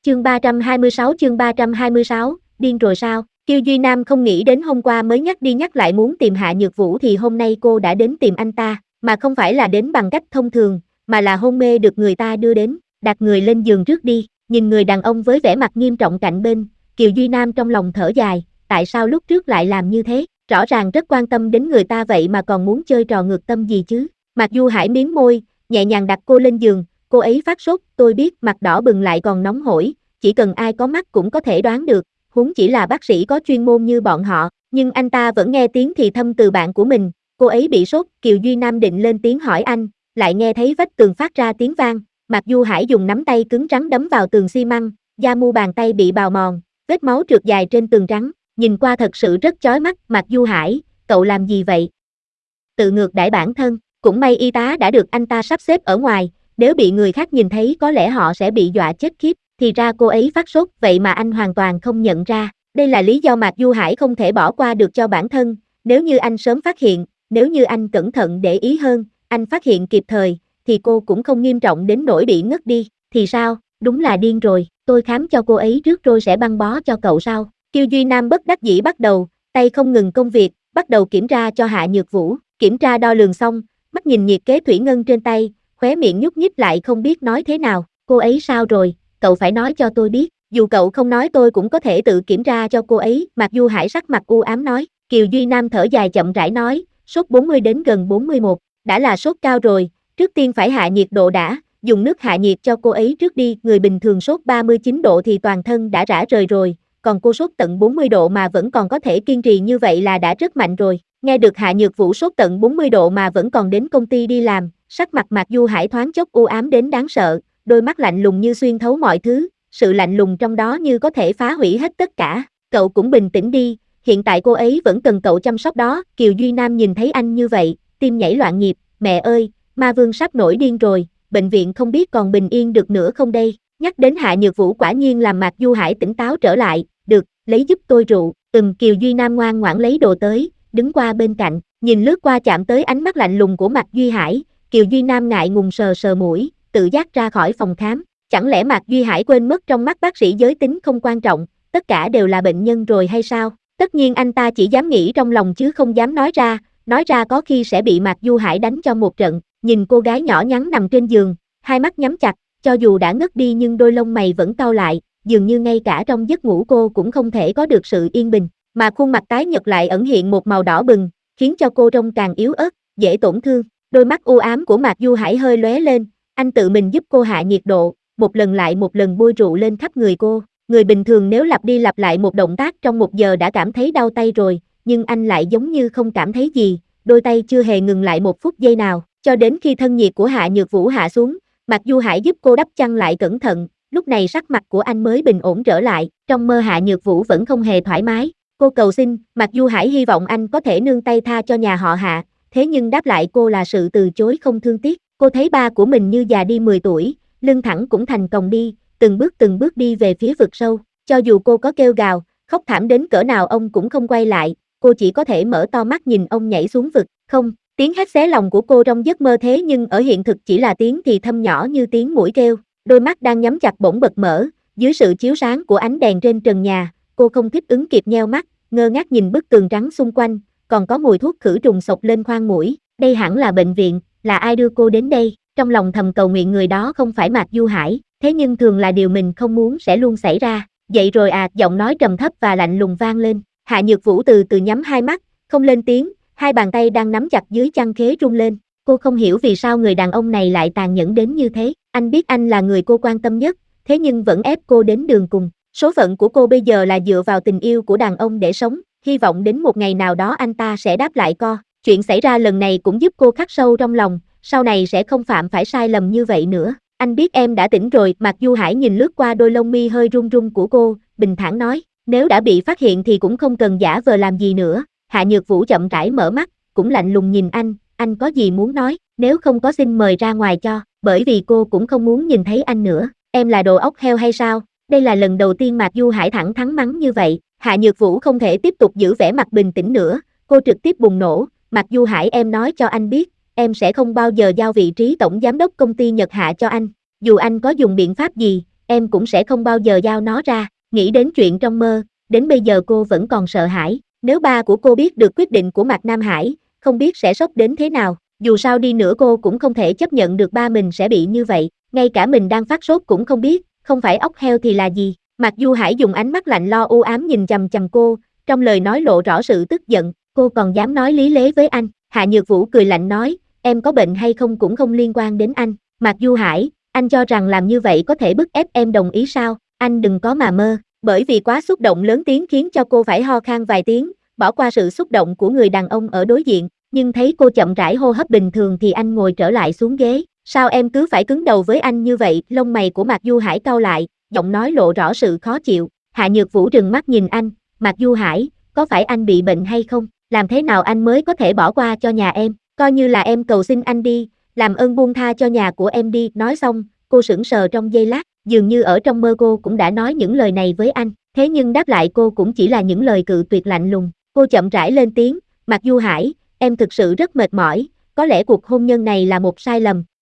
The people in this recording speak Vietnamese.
chương 326, điên rồi sao? Kiều Duy Nam không nghĩ đến hôm qua mới nhắc đi nhắc lại muốn tìm Hạ Nhược Vũ thì hôm nay cô đã đến tìm anh ta, mà không phải là đến bằng cách thông thường, mà là hôn mê được người ta đưa đến, đặt người lên giường trước đi, nhìn người đàn ông với vẻ mặt nghiêm trọng cạnh bên, Kiều Duy Nam trong lòng thở dài, tại sao lúc trước lại làm như thế, rõ ràng rất quan tâm đến người ta vậy mà còn muốn chơi trò ngược tâm gì chứ. Mạc Du Hải miếm môi, nhẹ nhàng đặt cô lên giường, cô ấy phát sốt, tôi biết, mặt đỏ bừng lại còn nóng hổi, chỉ cần ai có mắt cũng có thể đoán được, huống chỉ là bác sĩ có chuyên môn như bọn họ, nhưng anh ta vẫn nghe tiếng thì thầm từ bạn của mình, cô ấy bị sốt, Kiều Duy Nam định lên tiếng hỏi anh, lại nghe thấy vách tường phát ra tiếng vang, Mạc Du Hải dùng nắm tay cứng rắn đấm vào tường xi măng, da mu bàn tay bị bào mòn, vết máu trượt dài trên tường trắng, nhìn qua thật sự rất chói mắt, Mạc Du Hải, cậu làm gì vậy? Tự ngược đãi bản thân, cũng may y tá đã được anh ta sắp xếp ở ngoài, nếu bị người khác nhìn thấy có lẽ họ sẽ bị dọa chết khiếp, thì ra cô ấy phát sốt vậy mà anh hoàn toàn không nhận ra, đây là lý do Mạc Du Hải không thể bỏ qua được cho bản thân, nếu như anh sớm phát hiện, nếu như anh cẩn thận để ý hơn, anh phát hiện kịp thời, thì cô cũng không nghiêm trọng đến nỗi bị ngất đi, thì sao, đúng là điên rồi, tôi khám cho cô ấy trước rồi sẽ băng bó cho cậu sau. Kiều Duy Nam bất đắc dĩ bắt đầu, tay không ngừng công việc, bắt đầu kiểm tra cho Hạ Nhược Vũ, kiểm tra đo lường xong, mắt nhìn nhiệt kế thủy ngân trên tay, khóe miệng nhúc nhích lại không biết nói thế nào, cô ấy sao rồi, cậu phải nói cho tôi biết, dù cậu không nói tôi cũng có thể tự kiểm tra cho cô ấy, Mạc Du Hải sắc mặt u ám nói, Kiều Duy Nam thở dài chậm rãi nói, sốt 40 đến gần 41, đã là sốt cao rồi, trước tiên phải hạ nhiệt độ đã, dùng nước hạ nhiệt cho cô ấy trước đi, người bình thường sốt 39 độ thì toàn thân đã rã rời rồi, còn cô sốt tận 40 độ mà vẫn còn có thể kiên trì như vậy là đã rất mạnh rồi, nghe được Hạ Nhược Vũ sốt tận 40 độ mà vẫn còn đến công ty đi làm, sắc mặt Mạc Du Hải thoáng chốc u ám đến đáng sợ, đôi mắt lạnh lùng như xuyên thấu mọi thứ, sự lạnh lùng trong đó như có thể phá hủy hết tất cả, cậu cũng bình tĩnh đi, hiện tại cô ấy vẫn cần cậu chăm sóc đó, Kiều Duy Nam nhìn thấy anh như vậy, tim nhảy loạn nhịp, mẹ ơi, ma vương sắp nổi điên rồi, bệnh viện không biết còn bình yên được nữa không đây, nhắc đến Hạ Nhược Vũ quả nhiên làm Mạc Du Hải tỉnh táo trở lại, được, lấy giúp tôi rượu, Kiều Duy Nam ngoan ngoãn lấy đồ tới, đứng qua bên cạnh, nhìn lướt qua chạm tới ánh mắt lạnh lùng của Mạc Duy Hải, Kiều Duy Nam ngại ngùng sờ sờ mũi, tự giác ra khỏi phòng khám, chẳng lẽ Mạc Duy Hải quên mất trong mắt bác sĩ giới tính không quan trọng, tất cả đều là bệnh nhân rồi hay sao, tất nhiên anh ta chỉ dám nghĩ trong lòng chứ không dám nói ra có khi sẽ bị Mạc Du Hải đánh cho một trận, nhìn cô gái nhỏ nhắn nằm trên giường, hai mắt nhắm chặt, cho dù đã ngất đi nhưng đôi lông mày vẫn cau lại, dường như ngay cả trong giấc ngủ cô cũng không thể có được sự yên bình, mà khuôn mặt tái nhợt lại ẩn hiện một màu đỏ bừng, khiến cho cô trông càng yếu ớt, dễ tổn thương. Đôi mắt u ám của Mạc Du Hải hơi lóe lên, anh tự mình giúp cô hạ nhiệt độ, một lần lại một lần bôi rượu lên khắp người cô. Người bình thường nếu lặp đi lặp lại một động tác trong 1 giờ đã cảm thấy đau tay rồi, nhưng anh lại giống như không cảm thấy gì, đôi tay chưa hề ngừng lại 1 phút giây nào, cho đến khi thân nhiệt của Hạ Nhược Vũ hạ xuống, Mạc Du Hải giúp cô đắp chăn lại cẩn thận, lúc này sắc mặt của anh mới bình ổn trở lại, trong mơ Hạ Nhược Vũ vẫn không hề thoải mái, cô cầu xin, Mạc Du Hải hy vọng anh có thể nương tay tha cho nhà họ Hạ, thế nhưng đáp lại cô là sự từ chối không thương tiếc, cô thấy ba của mình như già đi 10 tuổi, lưng thẳng cũng thành còng đi, từng bước đi về phía vực sâu, cho dù cô có kêu gào, khóc thảm đến cỡ nào ông cũng không quay lại, cô chỉ có thể mở to mắt nhìn ông nhảy xuống vực, không, tiếng hét xé lòng của cô trong giấc mơ thế nhưng ở hiện thực chỉ là tiếng thì thầm nhỏ như tiếng muỗi kêu, đôi mắt đang nhắm chặt bỗng bật mở, dưới sự chiếu sáng của ánh đèn trên trần nhà, cô không thích ứng kịp nheo mắt, ngơ ngác nhìn bức tường trắng xung quanh, còn có mùi thuốc khử trùng xộc lên khoang mũi, đây hẳn là bệnh viện, là ai đưa cô đến đây, trong lòng thầm cầu nguyện người đó không phải Mạc Du Hải, thế nhưng thường là điều mình không muốn sẽ luôn xảy ra, dậy rồi à, giọng nói trầm thấp và lạnh lùng vang lên, Hạ Nhược Vũ từ từ nhắm hai mắt, không lên tiếng, hai bàn tay đang nắm chặt dưới chăn khế rung lên, cô không hiểu vì sao người đàn ông này lại tàn nhẫn đến như thế, anh biết anh là người cô quan tâm nhất, thế nhưng vẫn ép cô đến đường cùng, số phận của cô bây giờ là dựa vào tình yêu của đàn ông để sống, hy vọng đến một ngày nào đó anh ta sẽ đáp lại co, chuyện xảy ra lần này cũng giúp cô khắc sâu trong lòng, sau này sẽ không phạm phải sai lầm như vậy nữa, anh biết em đã tỉnh rồi, Mạc Du Hải nhìn lướt qua đôi lông mi hơi run run của cô, bình thản nói, nếu đã bị phát hiện thì cũng không cần giả vờ làm gì nữa, Hạ Nhược Vũ chậm rãi mở mắt, cũng lạnh lùng nhìn anh có gì muốn nói, nếu không có xin mời ra ngoài cho, bởi vì cô cũng không muốn nhìn thấy anh nữa, em là đồ ốc heo hay sao, đây là lần đầu tiên Mạc Du Hải thẳng thắn mắng như vậy, Hạ Nhược Vũ không thể tiếp tục giữ vẻ mặt bình tĩnh nữa, cô trực tiếp bùng nổ, Mạc Du Hải em nói cho anh biết, em sẽ không bao giờ giao vị trí tổng giám đốc công ty Nhật Hạ cho anh, dù anh có dùng biện pháp gì, em cũng sẽ không bao giờ giao nó ra. Nghĩ đến chuyện trong mơ, đến bây giờ cô vẫn còn sợ hãi. Nếu ba của cô biết được quyết định của Mạc Nam Hải, không biết sẽ sốc đến thế nào. Dù sao đi nữa cô cũng không thể chấp nhận được ba mình sẽ bị như vậy. Ngay cả mình đang phát sốt cũng không biết, không phải ốc heo thì là gì. Mạc Du Hải dùng ánh mắt lạnh lo u ám nhìn chằm chằm cô, trong lời nói lộ rõ sự tức giận. Cô còn dám nói lý lẽ với anh. Hạ Nhược Vũ cười lạnh nói, em có bệnh hay không cũng không liên quan đến anh. Mạc Du Hải, anh cho rằng làm như vậy có thể bức ép em đồng ý sao? Anh đừng có mà mơ. Bởi vì quá xúc động lớn tiếng khiến cho cô phải ho khan vài tiếng, bỏ qua sự xúc động của người đàn ông ở đối diện, nhưng thấy cô chậm rãi hô hấp bình thường thì anh ngồi trở lại xuống ghế. Sao em cứ phải cứng đầu với anh như vậy? Lông mày của Mạc Du Hải cau lại, giọng nói lộ rõ sự khó chịu. Hạ Nhược Vũ trừng mắt nhìn anh, Mạc Du Hải, có phải anh bị bệnh hay không? Làm thế nào anh mới có thể bỏ qua cho nhà em? Coi như là em cầu xin anh đi, làm ơn buông tha cho nhà của em đi. Nói xong, cô sững sờ trong giây lát, dường như ở trong mơ cô cũng đã nói những lời này với anh, thế nhưng đáp lại cô cũng chỉ là những lời cự tuyệt lạnh lùng. Cô chậm rãi lên tiếng, Mạc Du Hải, em thực sự rất mệt mỏi, có lẽ cuộc hôn nhân này là một sai lầm,